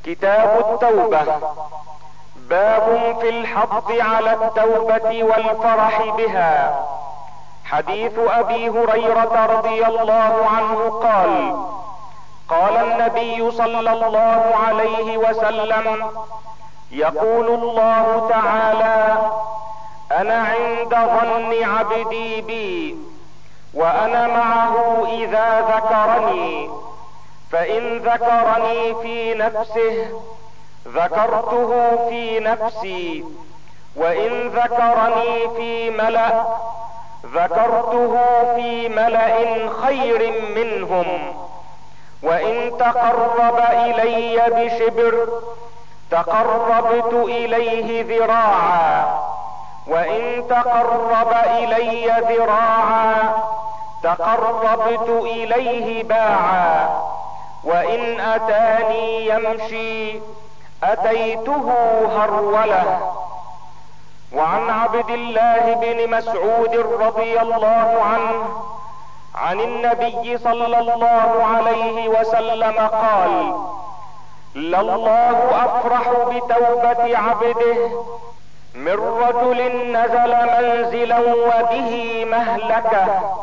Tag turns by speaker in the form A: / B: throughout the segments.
A: كتاب التوبة. باب في الحض على التوبة والفرح بها. حديث ابي هريرة رضي الله عنه قال: قال النبي صلى الله عليه وسلم: يقول الله تعالى: انا عند ظن عبدي بي، وانا معه اذا ذكرني، فان ذكرني في نفسه ذكرته في نفسي، وان ذكرني في ملأ ذكرته في ملأ خير منهم، وان تقرب الي بشبر تقربت اليه ذراعا، وان تقرب الي ذراعا تقربت اليه باعا، وان اتاني يمشي اتيته هرولة. وعن عبد الله بن مسعود رضي الله عنه عن النبي صلى الله عليه وسلم قال: لله افرح بتوبة عبده من رجل نزل منزلا وبه مهلكة،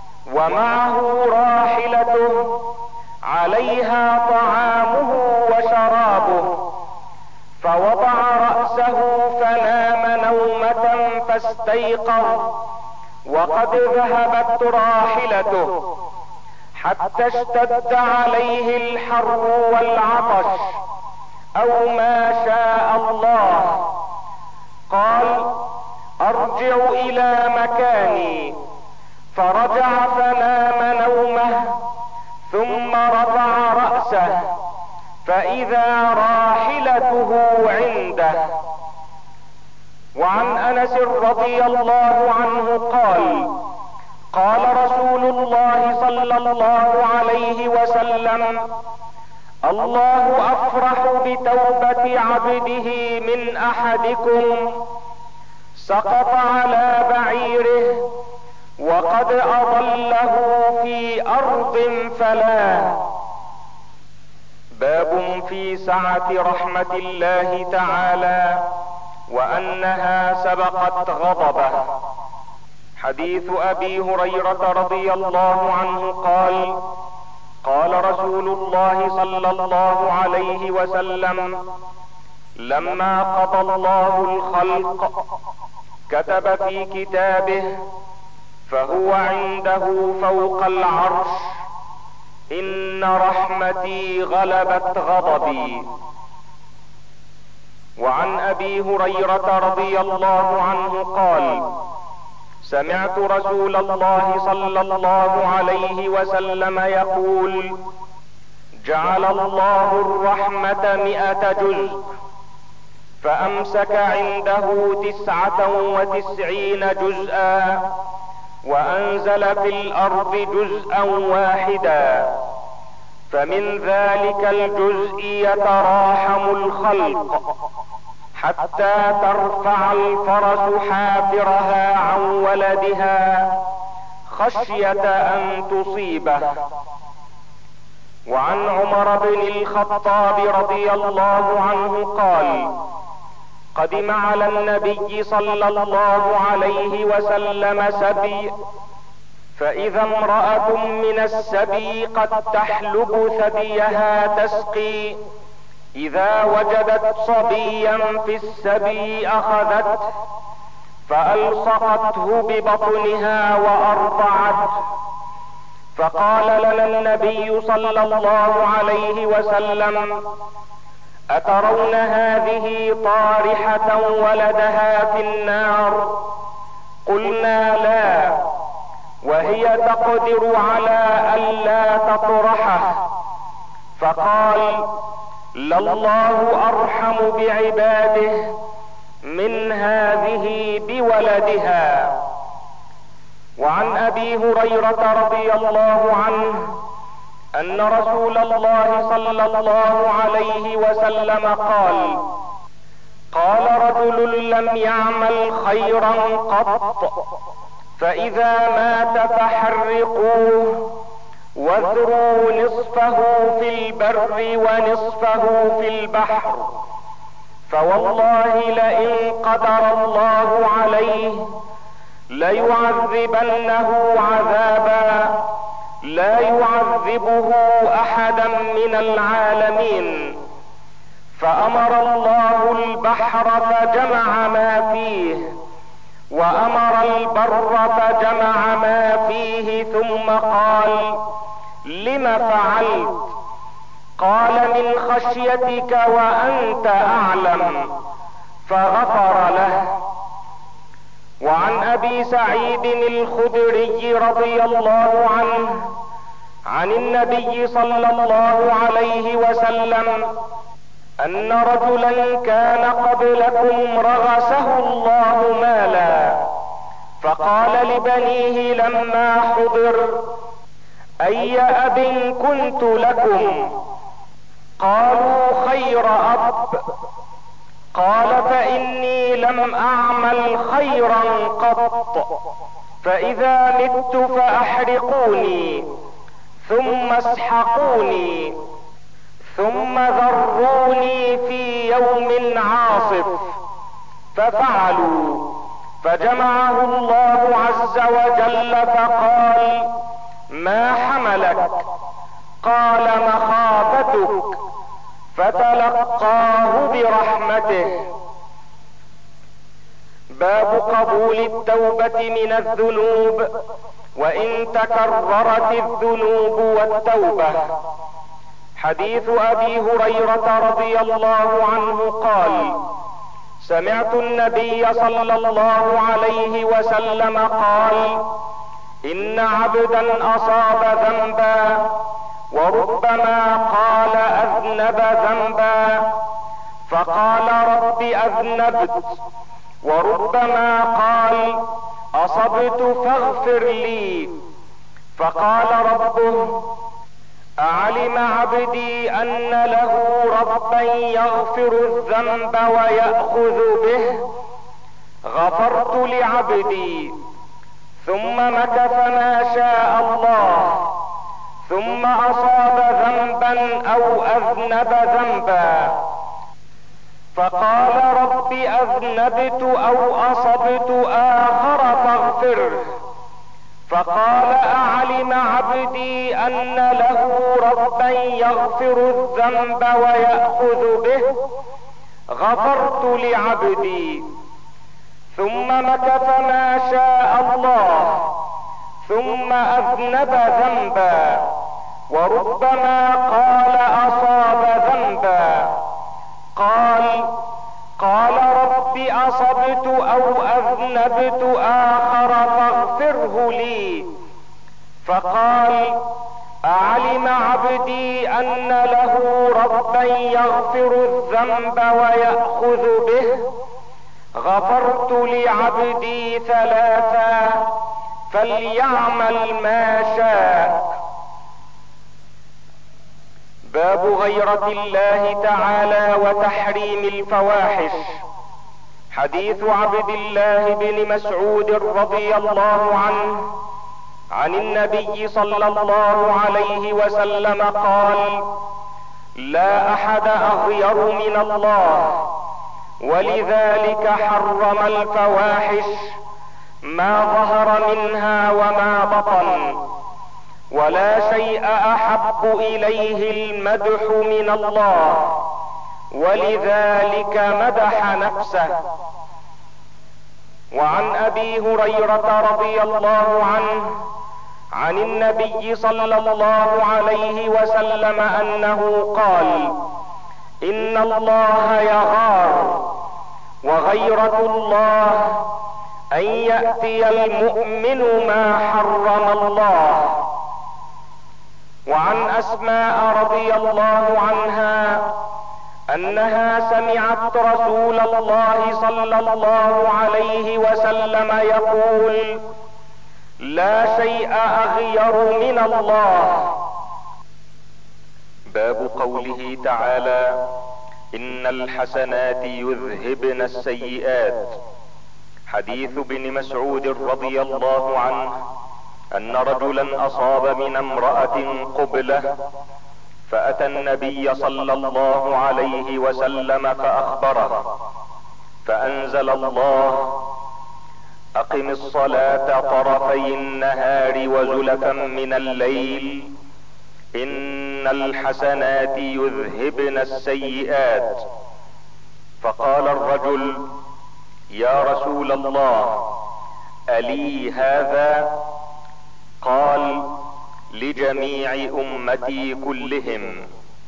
A: ومعه راحلته عليها طعامه وشرابه، فوضع رأسه فنام نومة فاستيقظ وقد ذهبت راحلته، حتى اشتد عليه الحر والعطش او ما شاء الله، قال: ارجع الى مكاني، فرجع فنام نومه، ثم رفع رأسه فاذا راحلته عنده. وعن انس رضي الله عنه قال: قال رسول الله صلى الله عليه وسلم: الله افرح بتوبة عبده من احدكم سقط على بعيره وقد اضله في ارض فلاه. باب في سعة رحمة الله تعالى وانها سبقت غضبه. حديث ابي هريرة رضي الله عنه قال: قال رسول الله صلى الله عليه وسلم: لما قضى الله الخلق كتب في كتابه فهو عنده فوق العرش: ان رحمتي غلبت غضبي. وعن ابي هريرة رضي الله عنه قال: سمعت رسول الله صلى الله عليه وسلم يقول: جعل الله الرحمة 100 جزء، فامسك عنده 99 جزءا، وانزل في الارض جزءا واحدا، فمن ذلك الجزء يتراحم الخلق حتى ترفع الفرس حافرها عن ولدها خشية ان تصيبه. وعن عمر بن الخطاب رضي الله عنه قال: قدم على النبي صلى الله عليه وسلم سبي، فاذا امرأة من السبي قد تحلب ثديها تسقي، اذا وجدت صبيا في السبي اخذته فالصقته ببطنها وارضعته، فقال لنا النبي صلى الله عليه وسلم: اترون هذه طارحة ولدها في النار؟ قلنا لا، وهي تقدر على الا تطرحه. فقال: لله ارحم بعباده من هذه بولدها. وعن ابي هريرة رضي الله عنه ان رسول الله صلى الله عليه وسلم قال: قال رجل لم يعمل خيرا قط، فاذا مات فحرقوه واذروا نصفه في البر ونصفه في البحر، فوالله لئن قدر الله عليه ليعذبنه عذابا لا يعذبه احدا من العالمين. فامر الله البحر فجمع ما فيه، وامر البر فجمع ما فيه، ثم قال: لم فعلت؟ قال: من خشيتك وانت اعلم، فغفر له. وعن ابي سعيد الخدري رضي الله عنه عن النبي صلى الله عليه وسلم ان رجلا كان قبلكم رغسه الله مالا، فقال لبنيه لما حضر: اي اب كنت لكم؟ قالوا: خير اب. قال: فاني لم اعمل خيرا قط، فاذا مت فاحرقوني ثم اسحقوني ثم ذروني في يوم عاصف. ففعلوا، فجمعه الله عز وجل فقال: ما حملك؟ قال: مخافتك. فتلقاه برحمته. باب قبول التوبة من الذنوب وان تكررت الذنوب والتوبة. حديث ابي هريرة رضي الله عنه قال: سمعت النبي صلى الله عليه وسلم قال: ان عبدا اصاب ذنبا وربما قال اذنب ذنبا فقال: رب اذنبت، وربما قال: اصبت فاغفر لي، فقال ربه: اعلم عبدي ان له ربا يغفر الذنب ويأخذ به، غفرت لعبدي. ثم مكث ما شاء الله، ثم اصاب ذنبا او اذنب ذنبا، فقال: رب اذنبت او اصبت اخر فاغفره، فقال: اعلم عبدي ان له ربا يغفر الذنب ويأخذ به، غفرت لعبدي. ثم مكث ما شاء الله، ثم اذنب ذنبا، وربما قال اصاب ذنبا، قال رب اصبت او اذنبت اخر فاغفره لي، فقال: اعلم عبدي ان له ربا يغفر الذنب ويأخذ به، غفرت لعبدي ثلاثا فليعمل ما شاء. باب غيرة الله تعالى وتحريم الفواحش. حديث عبد الله بن مسعود رضي الله عنه عن النبي صلى الله عليه وسلم قال: لا احد اغير من الله، ولذلك حرم الفواحش ما ظهر منها وما بطن، ولا شيء احب اليه المدح من الله، ولذلك مدح نفسه. وعن ابي هريرة رضي الله عنه عن النبي صلى الله عليه وسلم انه قال: ان الله يغار، وغيرة الله ان يأتي المؤمن ما حرم الله. وعن اسماء رضي الله عنها انها سمعت رسول الله صلى الله عليه وسلم يقول: لا شيء اغير من الله. باب قوله تعالى: ان الحسنات يذهبن السيئات. حديث ابن مسعود رضي الله عنه ان رجلا اصاب من امرأة قبلة، فاتى النبي صلى الله عليه وسلم فاخبره، فانزل الله: اقم الصلاة طرفي النهار وزلفا من الليل، ان الحسنات يذهبن السيئات. فقال الرجل: يا رسول الله، الي هذا؟ قال: لجميع امتي كلهم.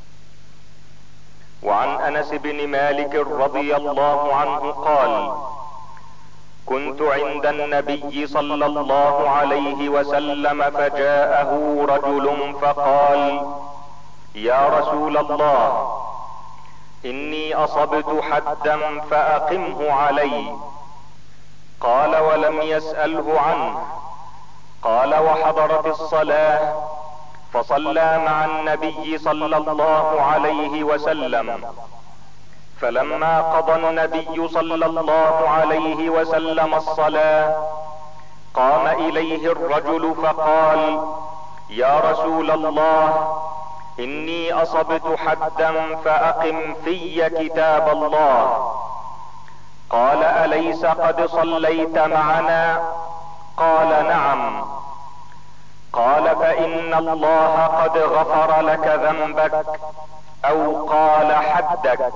A: وعن انس بن مالك رضي الله عنه قال: كنت عند النبي صلى الله عليه وسلم فجاءه رجل فقال: يا رسول الله، اني اصبت حدا فاقمه علي. قال: ولم يسأله عنه. قال: وحضرت الصلاة فصلى مع النبي صلى الله عليه وسلم، فلما قضى النبي صلى الله عليه وسلم الصلاة قام اليه الرجل فقال: يا رسول الله، اني اصبت حدا فاقم في كتاب الله. قال: اليس قد صليت معنا؟ قال: نعم. قال: فان الله قد غفر لك ذنبك، او قال حدك.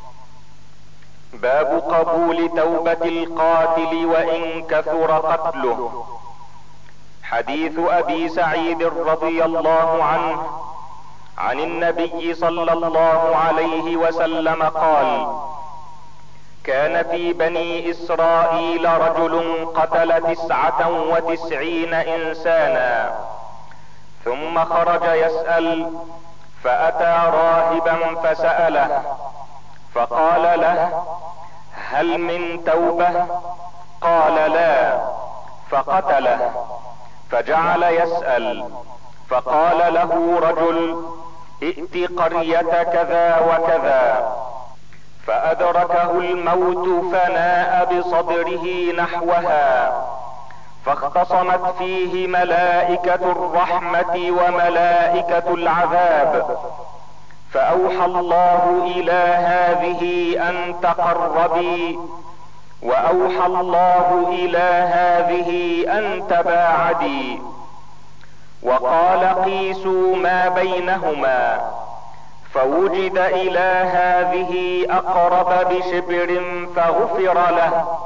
A: باب قبول توبة القاتل وان كثر قتله. حديث ابي سعيد رضي الله عنه عن النبي صلى الله عليه وسلم قال: كان في بني اسرائيل رجل قتل 99 انسانا، ثم خرج يسأل، فاتى راهبا فسأله، فقال له: هل من توبة؟ قال: لا. فقتله. فجعل يسأل، فقال له رجل: ائت قرية كذا وكذا. فادركه الموت فناء بصدره نحوها، فاختصمت فيه ملائكة الرحمة وملائكة العذاب، فاوحى الله الى هذه ان تقربي، واوحى الله الى هذه ان تباعدي، وقال: قيسوا ما بينهما، فوجد الى هذه اقرب بشبر فغفر له.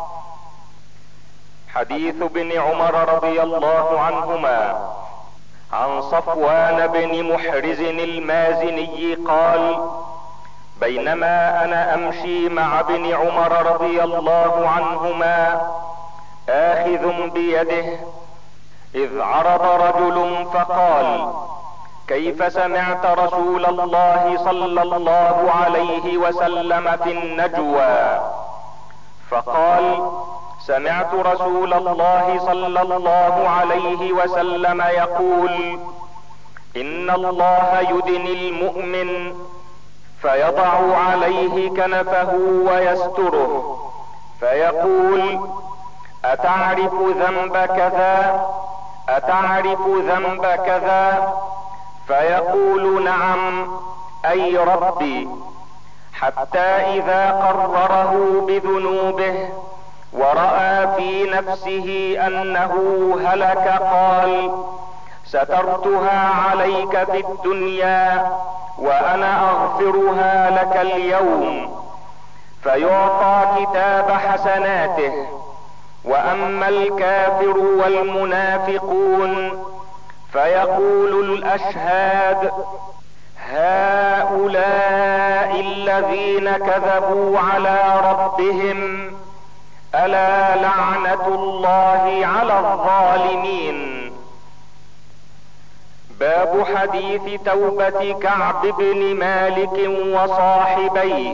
A: حديث ابن عمر رضي الله عنهما عن صفوان بن محرز المازني قال: بينما انا امشي مع ابن عمر رضي الله عنهما اخذ بيده، اذ عرض رجل فقال: كيف سمعت رسول الله صلى الله عليه وسلم في النجوى؟ فقال: سمعت رسول الله صلى الله عليه وسلم يقول: ان الله يدني المؤمن فيضع عليه كنفه ويستره، فيقول: اتعرف ذنب كذا؟ اتعرف ذنب كذا؟ فيقول: نعم اي ربي. حتى اذا قرره بذنوبه ورأى في نفسه انه هلك قال: سترتها عليك في الدنيا وانا اغفرها لك اليوم. فيعطى كتاب حسناته. واما الكافر والمنافقون فيقول الاشهاد: هؤلاء الذين كذبوا على ربهم، الا لعنة الله على الظالمين. باب حديث توبة كعب بن مالك وصاحبيه.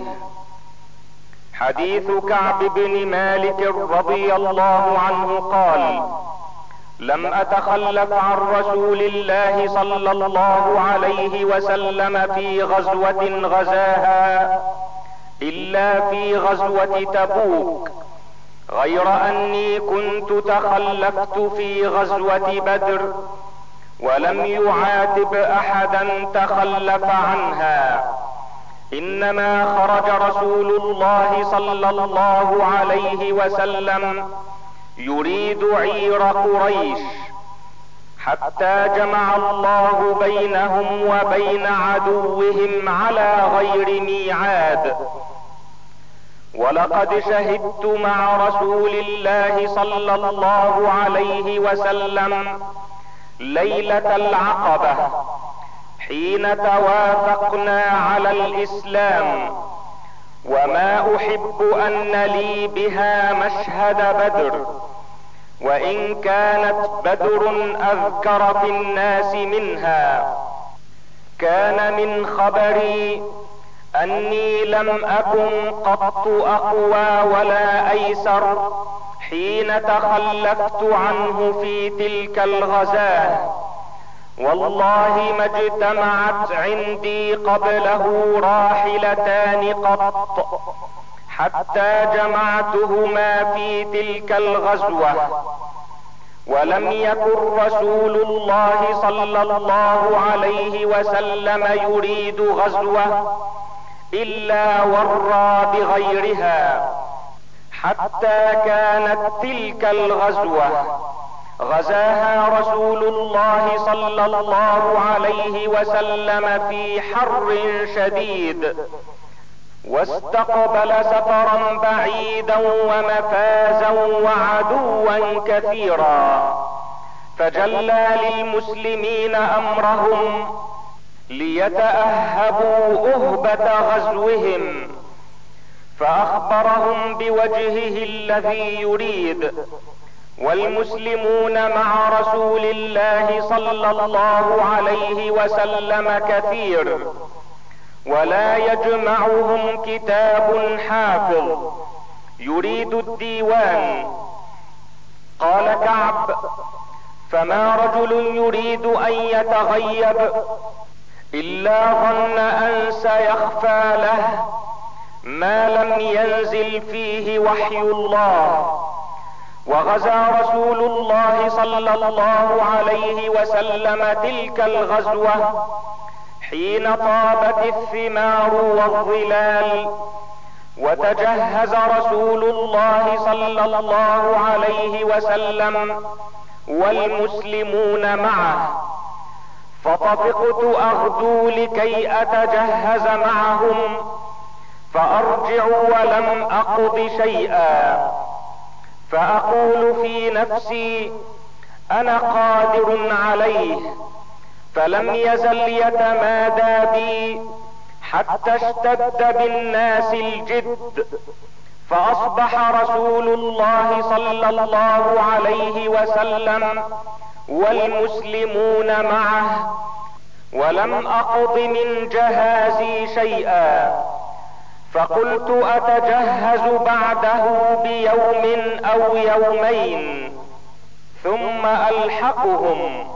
A: حديث كعب بن مالك رضي الله عنه قال: لم اتخلف عن رسول الله صلى الله عليه وسلم في غزوة غزاها الا في غزوة تبوك، غير اني كنت تخلفت في غزوة بدر، ولم يعاتب احدا تخلف عنها، انما خرج رسول الله صلى الله عليه وسلم يريد عير قريش، حتى جمع الله بينهم وبين عدوهم على غير ميعاد. ولقد شهدت مع رسول الله صلى الله عليه وسلم ليلة العقبة حين توافقنا على الاسلام، وما احب ان لي بها مشهد بدر، وان كانت بدر اذكر في الناس منها. كان من خبري اني لم اكن قط اقوى ولا ايسر حين تخلفت عنه في تلك الغزاة، والله ما اجتمعت عندي قبله راحلتان قط حتى جمعتهما في تلك الغزوة. ولم يكن رسول الله صلى الله عليه وسلم يريد غزوة الا ورى بغيرها، حتى كانت تلك الغزوة غزاها رسول الله صلى الله عليه وسلم في حر شديد، واستقبل سفرا بعيدا ومفازا وعدوا كثيرا، فجلى للمسلمين امرهم ليتأهبوا أهبة غزوهم، فأخبرهم بوجهه الذي يريد، والمسلمون مع رسول الله صلى الله عليه وسلم كثير، ولا يجمعهم كتاب حافظ يريد الديوان. قال كعب: فما رجل يريد ان يتغيب الا ظن ان سيخفى له ما لم ينزل فيه وحي الله. وغزا رسول الله صلى الله عليه وسلم تلك الغزوة حين طابت الثمار والظلال، وتجهز رسول الله صلى الله عليه وسلم والمسلمون معه، فطفقت اغدو لكي اتجهز معهم، فارجع ولم اقض شيئا، فاقول في نفسي: انا قادر عليه. فلم يزل يتمادى بي حتى اشتد بالناس الجد، فاصبح رسول الله صلى الله عليه وسلم والمسلمون معه، ولم اقض من جهازي شيئا، فقلت اتجهز بعده بيوم او يومين ثم الحقهم.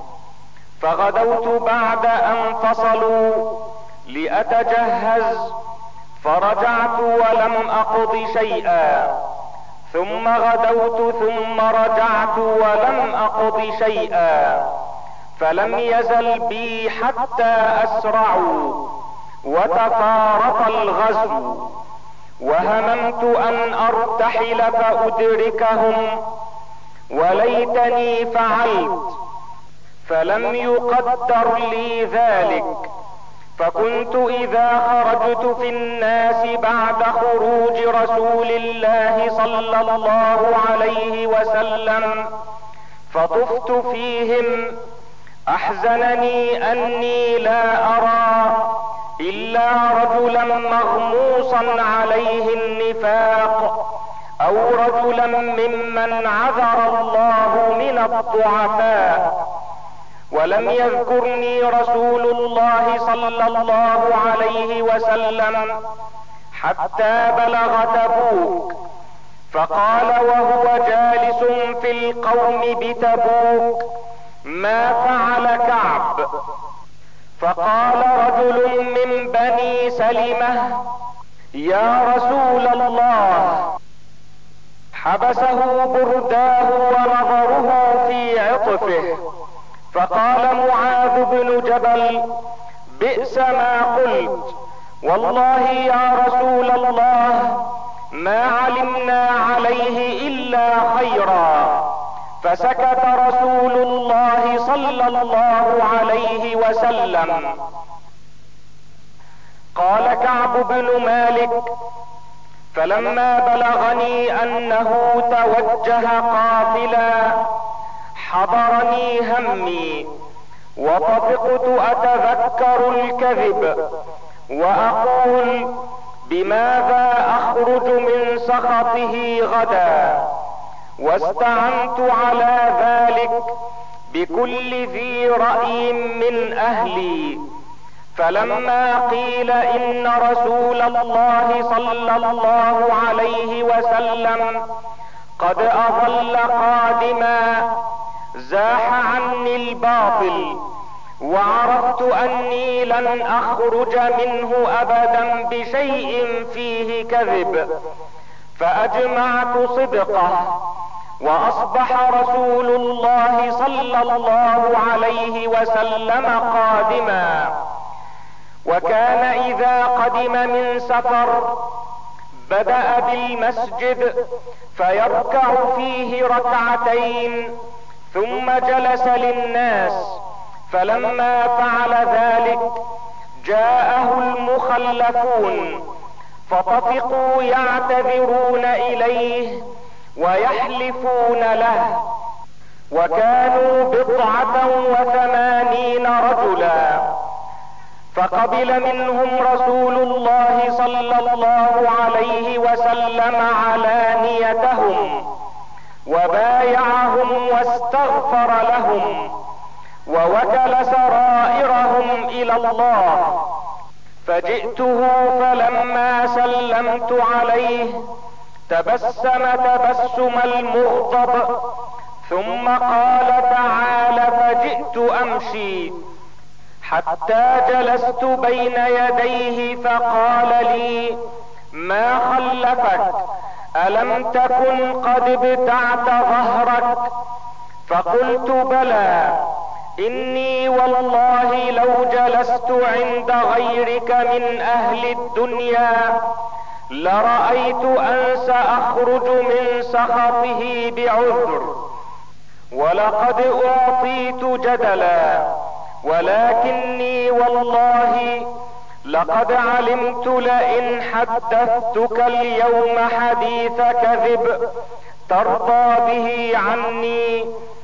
A: فغدوت بعد ان فصلوا لاتجهز، فرجعت ولم اقض شيئا، ثم غدوت ثم رجعت ولم اقض شيئا، فلم يزل بي حتى اسرعوا وتفارق الغزو، وهممت ان ارتحل فادركهم، وليتني فعلت، فلم يقدر لي ذلك. فكنت اذا خرجت في الناس بعد خروج رسول الله صلى الله عليه وسلم فطفت فيهم، احزنني اني لا ارى الا رجلا مغموصا عليه النفاق، او رجلا ممن عذر الله من الضعفاء. ولم يذكرني رسول الله صلى الله عليه وسلم حتى بلغ تبوك، فقال وهو جالس في القوم بتبوك: ما فعل كعب؟ فقال رجل من بني سلمة: يا رسول الله، حبسه برداه ونظره في عطفه، فقال معاذ بن جبل: بئس ما قلت، والله يا رسول الله ما علمنا عليه الا خيرا. فسكت رسول الله صلى الله عليه وسلم. قال كعب بن مالك: فلما بلغني انه توجه قافلا حضرني همي، وطفقت اتذكر الكذب واقول: بماذا اخرج من سخطه غدا؟ واستعنت على ذلك بكل ذي رأي من اهلي. فلما قيل ان رسول الله صلى الله عليه وسلم قد اظل قادما زاح عني الباطل، وعرفت اني لن اخرج منه ابدا بشيء فيه كذب، فاجمعت صدقه. واصبح رسول الله صلى الله عليه وسلم قادما، وكان اذا قدم من سفر بدأ بالمسجد فيركع فيه ركعتين ثم جلس للناس. فلما فعل ذلك جاءه المخلفون فطفقوا يعتذرون اليه ويحلفون له، وكانوا 89 رجلا. فقبل منهم رسول الله صلى الله عليه وسلم علانيتهم وبايعهم واستغفر لهم ووكل سرائرهم الى الله. فجئته فلما سلمت عليه تبسم تبسم المغضب، ثم قال: تعال. فجئت امشي حتى جلست بين يديه فقال لي: ما خلفك؟ الم تكن قد ابتعت ظهرك؟ فقلت: بلى، اني والله لو جلست عند غيرك من اهل الدنيا لرأيت ان ساخرج من سخطه بعذر، ولقد اعطيت جدلا، ولكني والله لقد علمت لئن حدثتك اليوم حديث كذب ترضى به عني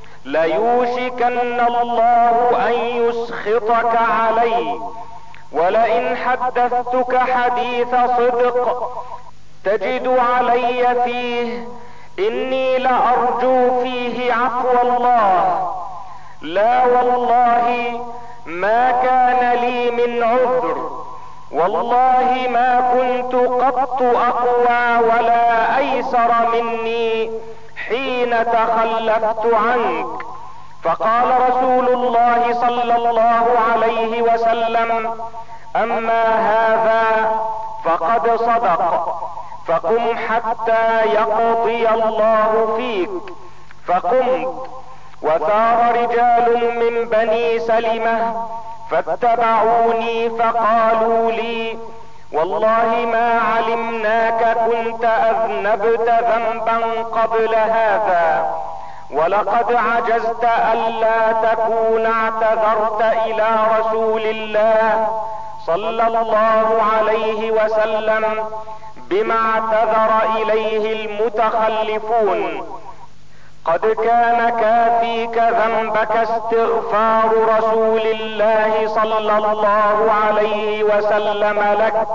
A: ليوشكن الله ان يسخطك علي، ولئن حدثتك حديث صدق تجد علي فيه اني لارجو فيه عفو الله. لا والله ما كان لي من عذر، والله ما كنت قط اقوى ولا ايسر مني حين تخلفت عنك. فقال رسول الله صلى الله عليه وسلم: اما هذا فقد صدق، فقم حتى يقضي الله فيك. فقمت، وثار رجال من بني سلمة فاتبعوني فقالوا لي: والله ما علمناك كنت اذنبت ذنبا قبل هذا، ولقد عجزت الا تكون اعتذرت الى رسول الله صلى الله عليه وسلم بما اعتذر اليه المتخلفون. قد كان كافيك ذنبك استغفار رسول الله صلى الله عليه وسلم لك،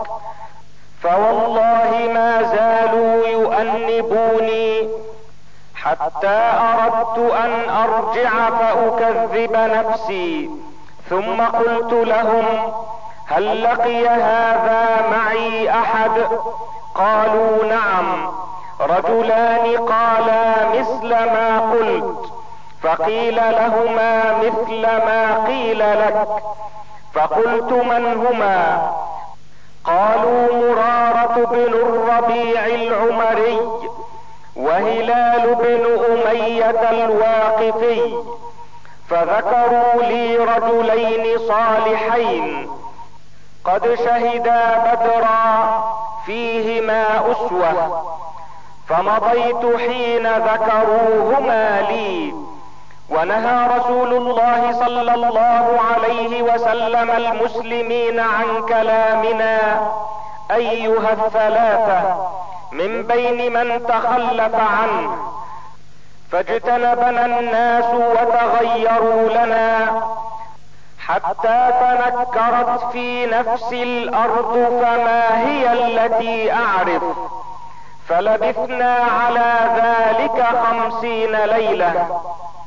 A: فوالله ما زالوا يؤنبوني حتى اردت ان ارجع فاكذب نفسي. ثم قلت لهم: هل لقي هذا معي احد؟ قالوا: نعم. رجلان قالا مثل ما قلت، فقيل لهما مثل ما قيل لك. فقلت: من هما؟ قالوا: مرارة بن الربيع العمري، وهي حجة الواقفي، فذكروا لي رجلين صالحين قد شهدا بدرا فيهما أسوة، فمضيت حين ذكروهما لي. ونهى رسول الله صلى الله عليه وسلم المسلمين عن كلامنا ايها الثلاثة من بين من تخلف عنه، فاجتنبنا الناس وتغيروا لنا حتى تنكرت في نفسي الارض فما هي التي اعرف، فلبثنا على ذلك 50 ليلة.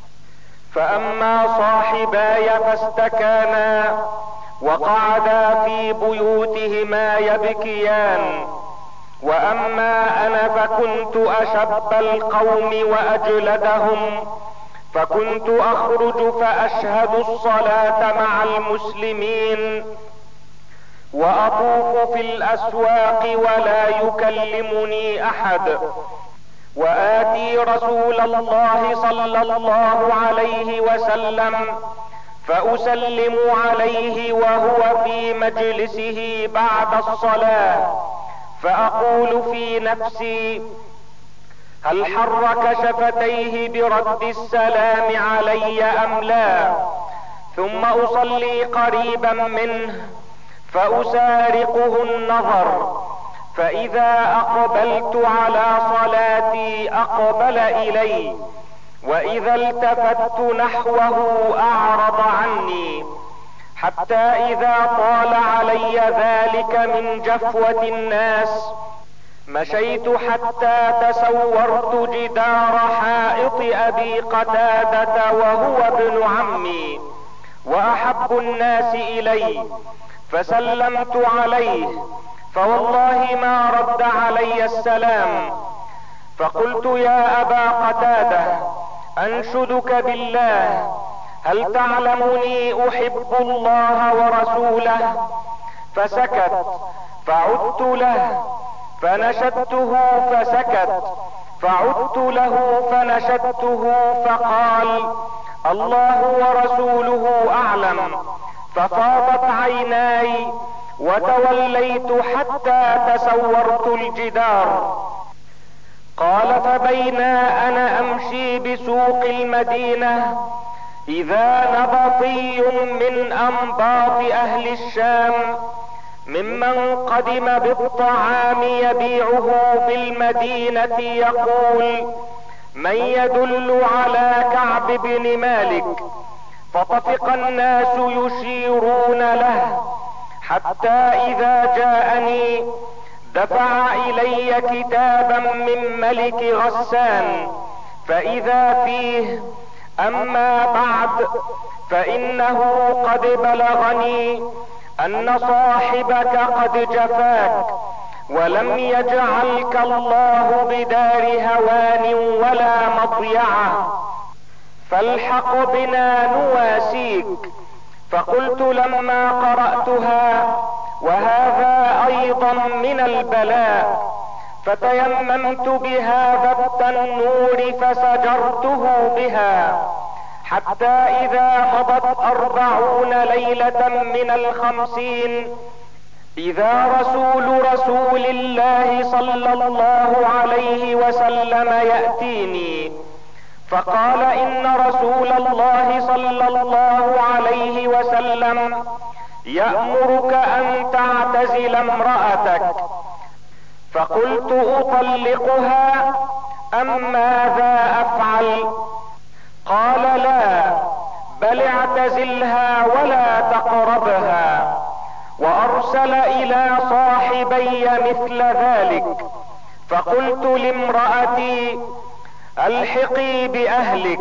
A: فاما صاحباي فاستكانا وقعدا في بيوتهما يبكيان، واما انا فكنت اشب القوم واجلدهم، فكنت اخرج فاشهد الصلاة مع المسلمين واطوف في الاسواق ولا يكلمني احد، واتي رسول الله صلى الله عليه وسلم فاسلم عليه وهو في مجلسه بعد الصلاة، فاقول في نفسي هل حرك شفتيه برد السلام علي ام لا، ثم اصلي قريبا منه فاسارقه النظر، فاذا اقبلت على صلاتي اقبل الي، واذا التفت نحوه اعرض عني، حتى اذا طال علي ذلك من جفوة الناس مشيت حتى تسورت جدار حائط ابي قتادة وهو ابن عمي واحب الناس الي، فسلمت عليه فوالله ما رد علي السلام، فقلت يا ابا قتادة انشدك بالله هل تعلمني احب الله ورسوله، فسكت، فعدت له فنشدته فسكت، فعدت له فنشدته فقال الله ورسوله اعلم، ففاضت عيناي وتوليت حتى تسورت الجدار. قال فبينا انا امشي بسوق المدينة اذا نبطي من انباط اهل الشام ممن قدم بالطعام يبيعه في المدينة يقول من يدل على كعب بن مالك، فطفق الناس يشيرون له حتى اذا جاءني دفع الي كتابا من ملك غسان، فاذا فيه اما بعد فانه قد بلغني ان صاحبك قد جفاك ولم يجعلك الله بدار هوان ولا مضيعة، فالحق بنا نواسيك. فقلت لما قرأتها وهذا ايضا من البلاء فتيممت بهذا التنور فسجرته بها، حتى اذا مضت 40 ليلة من 50 اذا رسول الله صلى الله عليه وسلم يأتيني فقال ان رسول الله صلى الله عليه وسلم يأمرك ان تعتزل امرأتك. فقلت اطلقها ام ماذا افعل؟ قال لا بل اعتزلها ولا تقربها، وارسل الى صاحبي مثل ذلك. فقلت لامرأتي الحقي باهلك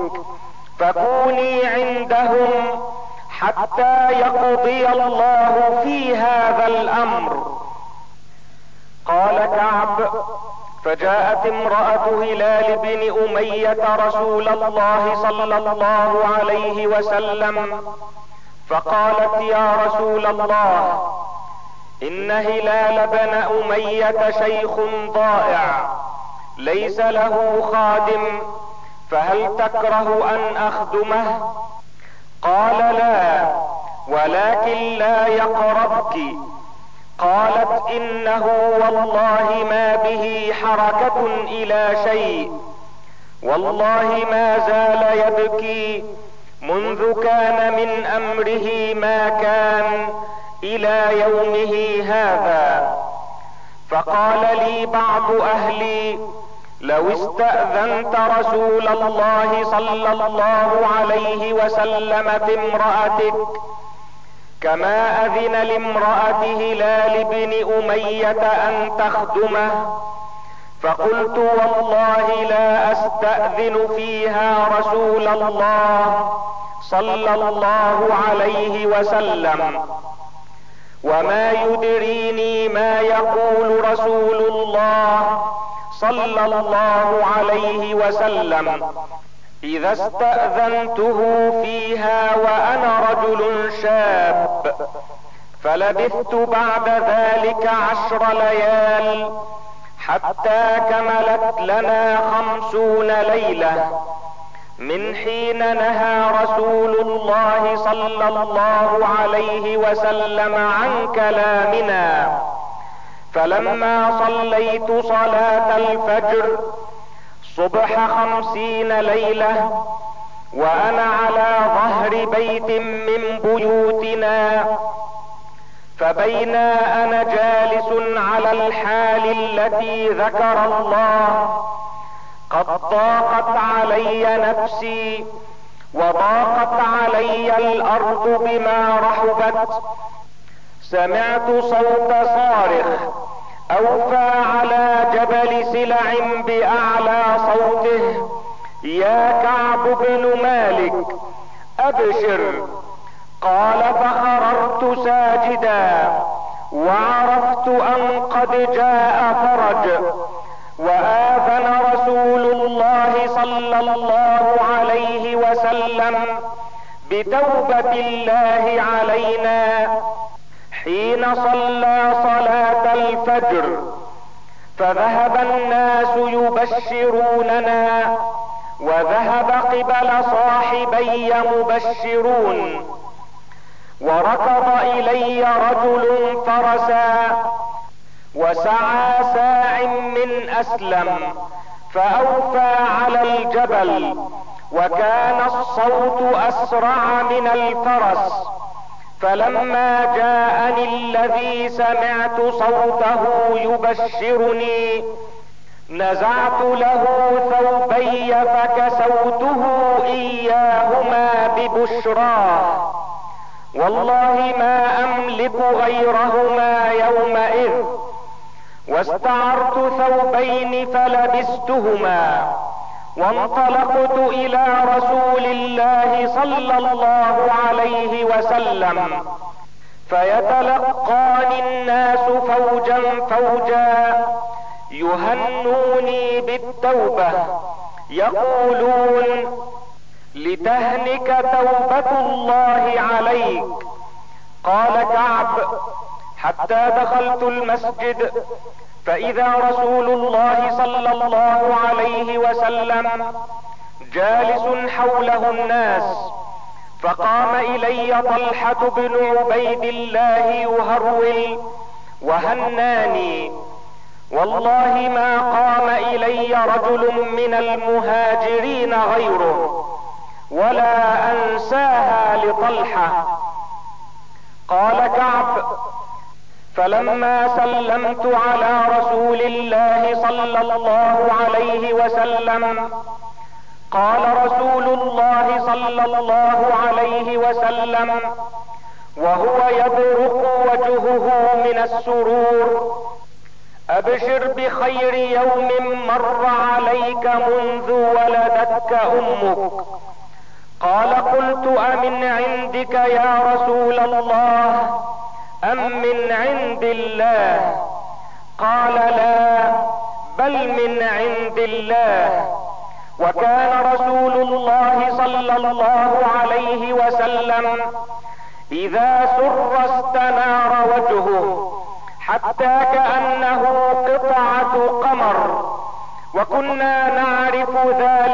A: فكوني عندهم حتى يقضي الله في هذا الامر. قال كعب فجاءت امرأة هلال بن أمية رسول الله صلى الله عليه وسلم فقالت يا رسول الله ان هلال بن أمية شيخ ضائع ليس له خادم، فهل تكره ان اخدمه؟ قال لا، ولكن لا يقربك. قالت انه والله ما به حركة الى شيء، والله ما زال يبكي منذ كان من امره ما كان الى يومه هذا. فقال لي بعض اهلي: لو استأذنت رسول الله صلى الله عليه وسلم في امرأتك كما اذن لامرأة هلال بن امية ان تخدمه. فقلت: والله لا استأذن فيها رسول الله صلى الله عليه وسلم، وما يدريني ما يقول رسول الله صلى الله عليه وسلم اذا استأذنته فيها وانا رجل شاب. فلبثت بعد ذلك 10 ليال حتى كملت لنا 50 ليلة من حين نهى رسول الله صلى الله عليه وسلم عن كلامنا. فلما صليت صلاة الفجر صبح 50 ليلة وانا على ظهر بيت من بيوتنا، فبينا انا جالس على الحال التي ذكر الله قد ضاقت علي نفسي وضاقت علي الارض بما رحبت، سمعت صوت صارخ اوفى على جبل سلع باعلى صوته: يا كعب بن مالك ابشر. قال: فخررت ساجدا وعرفت ان قد جاء فرج، واذن رسول الله صلى الله عليه وسلم بتوبة الله علينا حين صلى صلاة الفجر. فذهب الناس يبشروننا وذهب قبل صاحبي مبشرون، وركض الي رجل فرسا وسعى ساع من اسلم فاوفى على الجبل، وكان الصوت اسرع من الفرس. فلما جاءني الذي سمعت صوته يبشرني نزعت له ثوبي فكسوته اياهما ببشراه، والله ما املك غيرهما يومئذ، واستعرت ثوبين فلبستهما، وانطلقت الى رسول الله صلى الله عليه وسلم، فيتلقاني الناس فوجا فوجا يهنوني بالتوبة يقولون: لتهنك توبة الله عليك. قال كعب: حتى دخلت المسجد فاذا رسول الله صلى الله عليه وسلم جالس حوله الناس، فقام الي طلحة بن عبيد الله يهرول وهناني، والله ما قام الي رجل من المهاجرين غيره، ولا انساها لطلحة. قال كعب: فلما سلمت على رسول الله صلى الله عليه وسلم قال رسول الله صلى الله عليه وسلم وهو يبرق وجهه من السرور: ابشر بخير يوم مر عليك منذ ولدتك امك. قال: قلت: امن عندك يا رسول الله ام من عند الله؟ قال: لا، بل من عند الله. وكان رسول الله صلى الله عليه وسلم اذا سر استنار وجهه حتى كأنه قطعة قمر، وكنا نعرف ذلك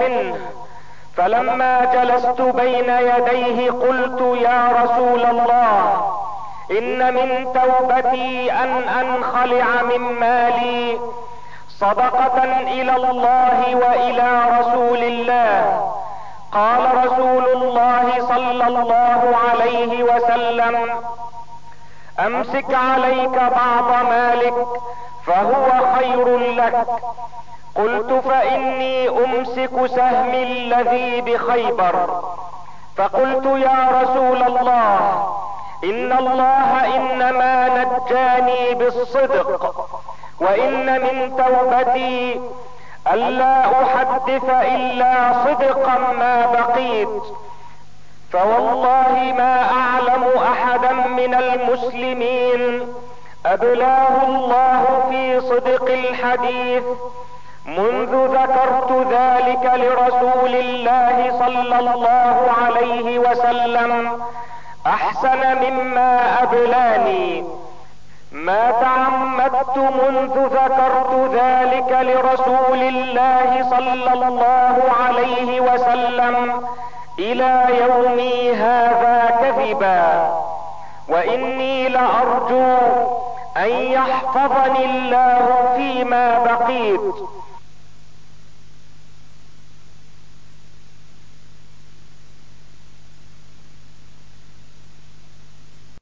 A: منه، فلما جلست بين يديه قلت: يا رسول الله، ان من توبتي ان انخلع من مالي صدقة الى الله والى رسول الله. قال رسول الله صلى الله عليه وسلم: امسك عليك بعض مالك فهو خير لك. قلت: فاني امسك سهمي الذي بخيبر. فقلت: يا رسول الله، ان الله انما نجاني بالصدق، وان من توبتي الا احدث الا صدقا ما بقيت. فوالله ما اعلم احدا من المسلمين ابلاه الله في صدق الحديث منذ ذكرت ذلك لرسول الله صلى الله عليه وسلم احسن مما ابلاني. ما تعمدت منذ ذكرت ذلك لرسول الله صلى الله عليه وسلم الى يومي هذا كذبا، واني لارجو ان يحفظني الله فيما بقيت.